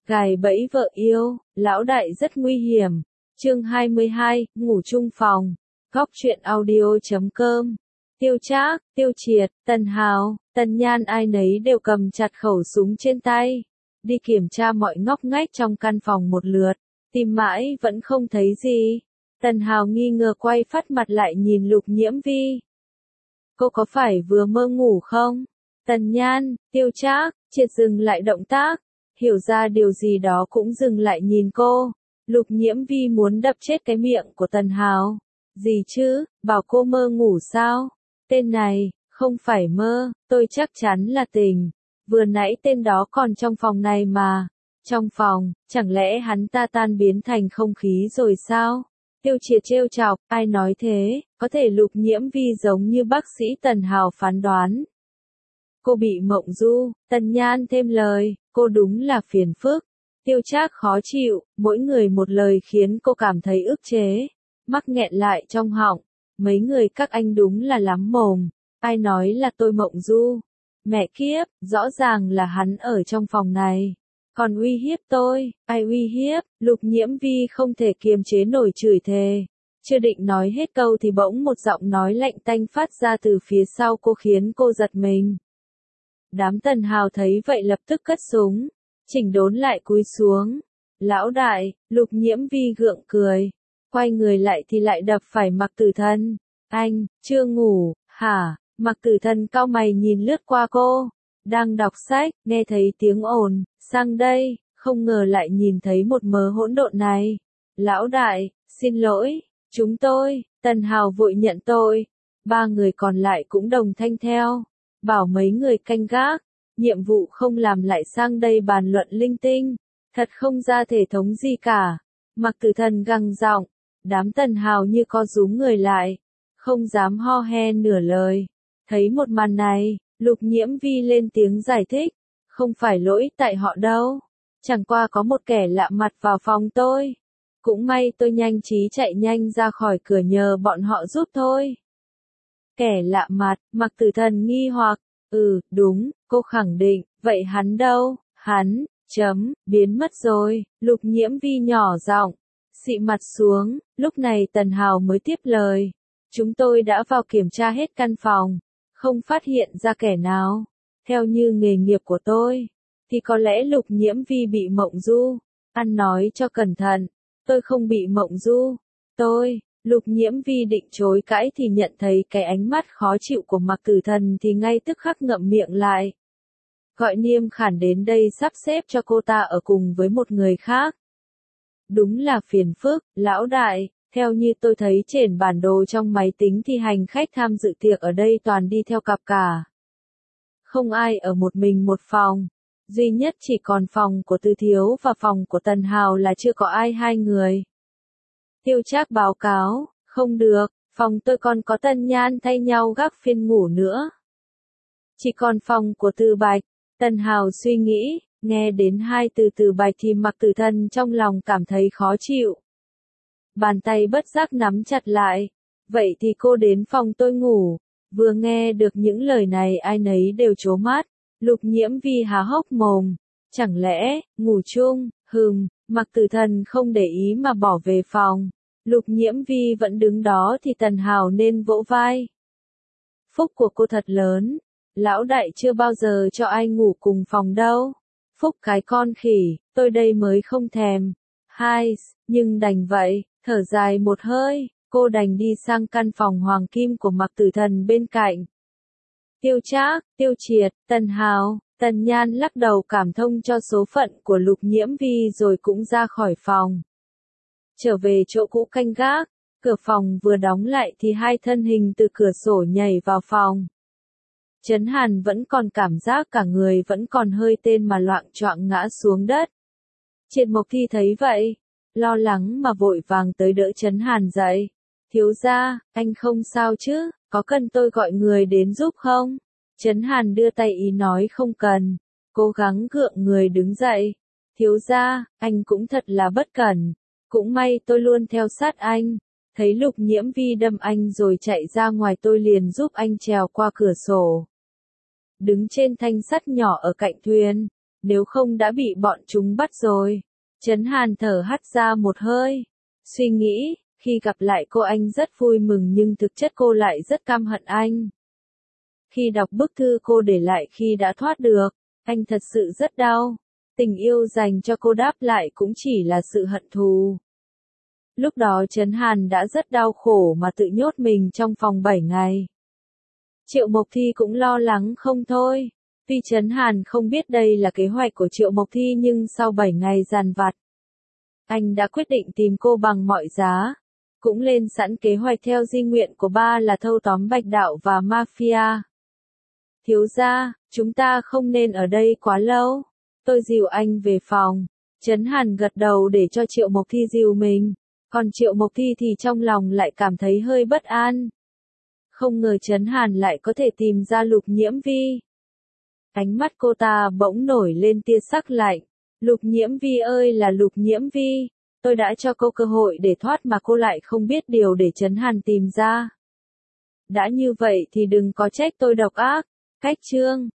Gài bẫy vợ yêu, lão đại rất nguy hiểm. Chương 22, ngủ chung phòng. Góc truyện audio.com. Tiêu Trác, Tiêu Triệt, Tần Hào, Tần Nhan ai nấy đều cầm chặt khẩu súng trên tay. Đi kiểm tra mọi ngóc ngách trong căn phòng một lượt, tìm mãi vẫn không thấy gì. Tần Hào nghi ngờ quay phát mặt lại nhìn Lục Nhiễm Vi. Cô có phải vừa mơ ngủ không? Tần Nhan, Tiêu Trác, Triệt dừng lại động tác. Hiểu ra điều gì đó cũng dừng lại nhìn cô. Lục Nhiễm Vi muốn đập chết cái miệng của Tần Hào. Gì chứ, bảo cô mơ ngủ sao? Tên này, không phải mơ, tôi chắc chắn là tình. Vừa nãy tên đó còn trong phòng này mà. Trong phòng, chẳng lẽ hắn ta tan biến thành không khí rồi sao? Tiêu Triệt trêu chọc, ai nói thế, có thể Lục Nhiễm Vi giống như bác sĩ Tần Hào phán đoán. Cô bị mộng du, Tần Nhan thêm lời, cô đúng là phiền phức. Tiêu Trác khó chịu, mỗi người một lời khiến cô cảm thấy ức chế. Mắc nghẹn lại trong họng, mấy người các anh đúng là lắm mồm. Ai nói là tôi mộng du? Mẹ kiếp, rõ ràng là hắn ở trong phòng này. Còn uy hiếp tôi, ai uy hiếp? Lục Nhiễm Vi không thể kiềm chế nổi chửi thề. Chưa định nói hết câu thì bỗng một giọng nói lạnh tanh phát ra từ phía sau cô khiến cô giật mình. Đám Tần Hào thấy vậy lập tức cất súng, chỉnh đốn lại cúi xuống. Lão đại, Lục Nhiễm Vi gượng cười, quay người lại thì lại đập phải Mạc Tử Thần. Anh, chưa ngủ, hả? Mạc Tử Thần cau mày nhìn lướt qua cô, đang đọc sách, nghe thấy tiếng ồn, sang đây, không ngờ lại nhìn thấy một mớ hỗn độn này. Lão đại, xin lỗi, chúng tôi, Tần Hào vội nhận tội. Ba người còn lại cũng đồng thanh theo, bảo mấy người canh gác, nhiệm vụ không làm lại sang đây bàn luận linh tinh, thật không ra thể thống gì cả. Mạc Tử Thần gằn giọng, đám Tần Hào như co rúm người lại, không dám ho he nửa lời. Thấy một màn này, Lục Nhiễm Vi lên tiếng giải thích, không phải lỗi tại họ đâu, chẳng qua có một kẻ lạ mặt vào phòng tôi. Cũng may tôi nhanh trí chạy nhanh ra khỏi cửa nhờ bọn họ giúp thôi. Kẻ lạ mặt, Mạc Tử Thần nghi hoặc, đúng, cô khẳng định, vậy hắn đâu? Hắn, biến mất rồi. Lục Nhiễm Vi nhỏ giọng, xị mặt xuống. Lúc này Tần Hào mới tiếp lời, chúng tôi đã vào kiểm tra hết căn phòng, không phát hiện ra kẻ nào. Theo như nghề nghiệp của tôi, thì có lẽ Lục Nhiễm Vi bị mộng du. Ăn nói cho cẩn thận, tôi không bị mộng du. Lục Nhiễm Vi định chối cãi thì nhận thấy cái ánh mắt khó chịu của Mạc Tử Thần thì ngay tức khắc ngậm miệng lại. Gọi Niêm Khản đến đây sắp xếp cho cô ta ở cùng với một người khác. Đúng là phiền phức, lão đại, theo như tôi thấy trên bản đồ trong máy tính thì hành khách tham dự tiệc ở đây toàn đi theo cặp cả. Không ai ở một mình một phòng, duy nhất chỉ còn phòng của Tư Thiếu và phòng của Tần Hào là chưa có ai hai người. Tiêu Trác báo cáo, không được, phòng tôi còn có Tần Nhan thay nhau gác phiên ngủ nữa. Chỉ còn phòng của Từ Bạch. Tần Hào suy nghĩ, nghe đến hai từ Từ Bạch thì Mạc Tử Thần trong lòng cảm thấy khó chịu. Bàn tay bất giác nắm chặt lại, vậy thì cô đến phòng tôi ngủ. Vừa nghe được những lời này ai nấy đều trố mắt. Lục Nhiễm Vi há hốc mồm, chẳng lẽ, ngủ chung? Mạc Tử Thần không để ý mà bỏ về phòng. Lục Nhiễm Vi vẫn đứng đó thì Tần Hào nên vỗ vai. Phúc của cô thật lớn, lão đại chưa bao giờ cho ai ngủ cùng phòng đâu. Phúc cái con khỉ, tôi đây mới không thèm. Nhưng đành vậy, thở dài một hơi, cô đành đi sang căn phòng hoàng kim của Mạc Tử Thần bên cạnh. Tiêu Trác, Tiêu Triệt, Tần Hào, Tần Nhan lắc đầu cảm thông cho số phận của Lục Nhiễm Vi rồi cũng ra khỏi phòng. Trở về chỗ cũ canh gác, cửa phòng vừa đóng lại thì hai thân hình từ cửa sổ nhảy vào phòng. Trấn Hàn vẫn còn cảm giác cả người vẫn còn hơi tên mà loạng choạng ngã xuống đất. Triệt Mộc Thi thấy vậy, lo lắng mà vội vàng tới đỡ Trấn Hàn dậy. Thiếu gia, anh không sao chứ, có cần tôi gọi người đến giúp không? Trấn Hàn đưa tay ý nói không cần, cố gắng gượng người đứng dậy. Thiếu gia, anh cũng thật là bất cẩn, cũng may tôi luôn theo sát anh. Thấy Lục Nhiễm Vi đâm anh rồi chạy ra ngoài tôi liền giúp anh trèo qua cửa sổ. Đứng trên thanh sắt nhỏ ở cạnh thuyền, nếu không đã bị bọn chúng bắt rồi. Trấn Hàn thở hắt ra một hơi, suy nghĩ, khi gặp lại cô anh rất vui mừng nhưng thực chất cô lại rất căm hận anh. Khi đọc bức thư cô để lại khi đã thoát được, anh thật sự rất đau. Tình yêu dành cho cô đáp lại cũng chỉ là sự hận thù. Lúc đó Trấn Hàn đã rất đau khổ mà tự nhốt mình trong phòng 7 ngày. Triệu Mộc Thi cũng lo lắng không thôi. Tuy Trấn Hàn không biết đây là kế hoạch của Triệu Mộc Thi nhưng sau 7 ngày dằn vặt, anh đã quyết định tìm cô bằng mọi giá. Cũng lên sẵn kế hoạch theo di nguyện của ba là thâu tóm Bạch Đạo và Mafia. Thiếu gia, chúng ta không nên ở đây quá lâu. Tôi dìu anh về phòng. Trấn Hàn gật đầu để cho Triệu Mộc Thi dìu mình. Còn Triệu Mộc Thi thì trong lòng lại cảm thấy hơi bất an. Không ngờ Trấn Hàn lại có thể tìm ra Lục Nhiễm Vi. Ánh mắt cô ta bỗng nổi lên tia sắc lạnh. Lục Nhiễm Vi ơi là Lục Nhiễm Vi, tôi đã cho cô cơ hội để thoát mà cô lại không biết điều để Trấn Hàn tìm ra. Đã như vậy thì đừng có trách tôi độc ác. Cách chương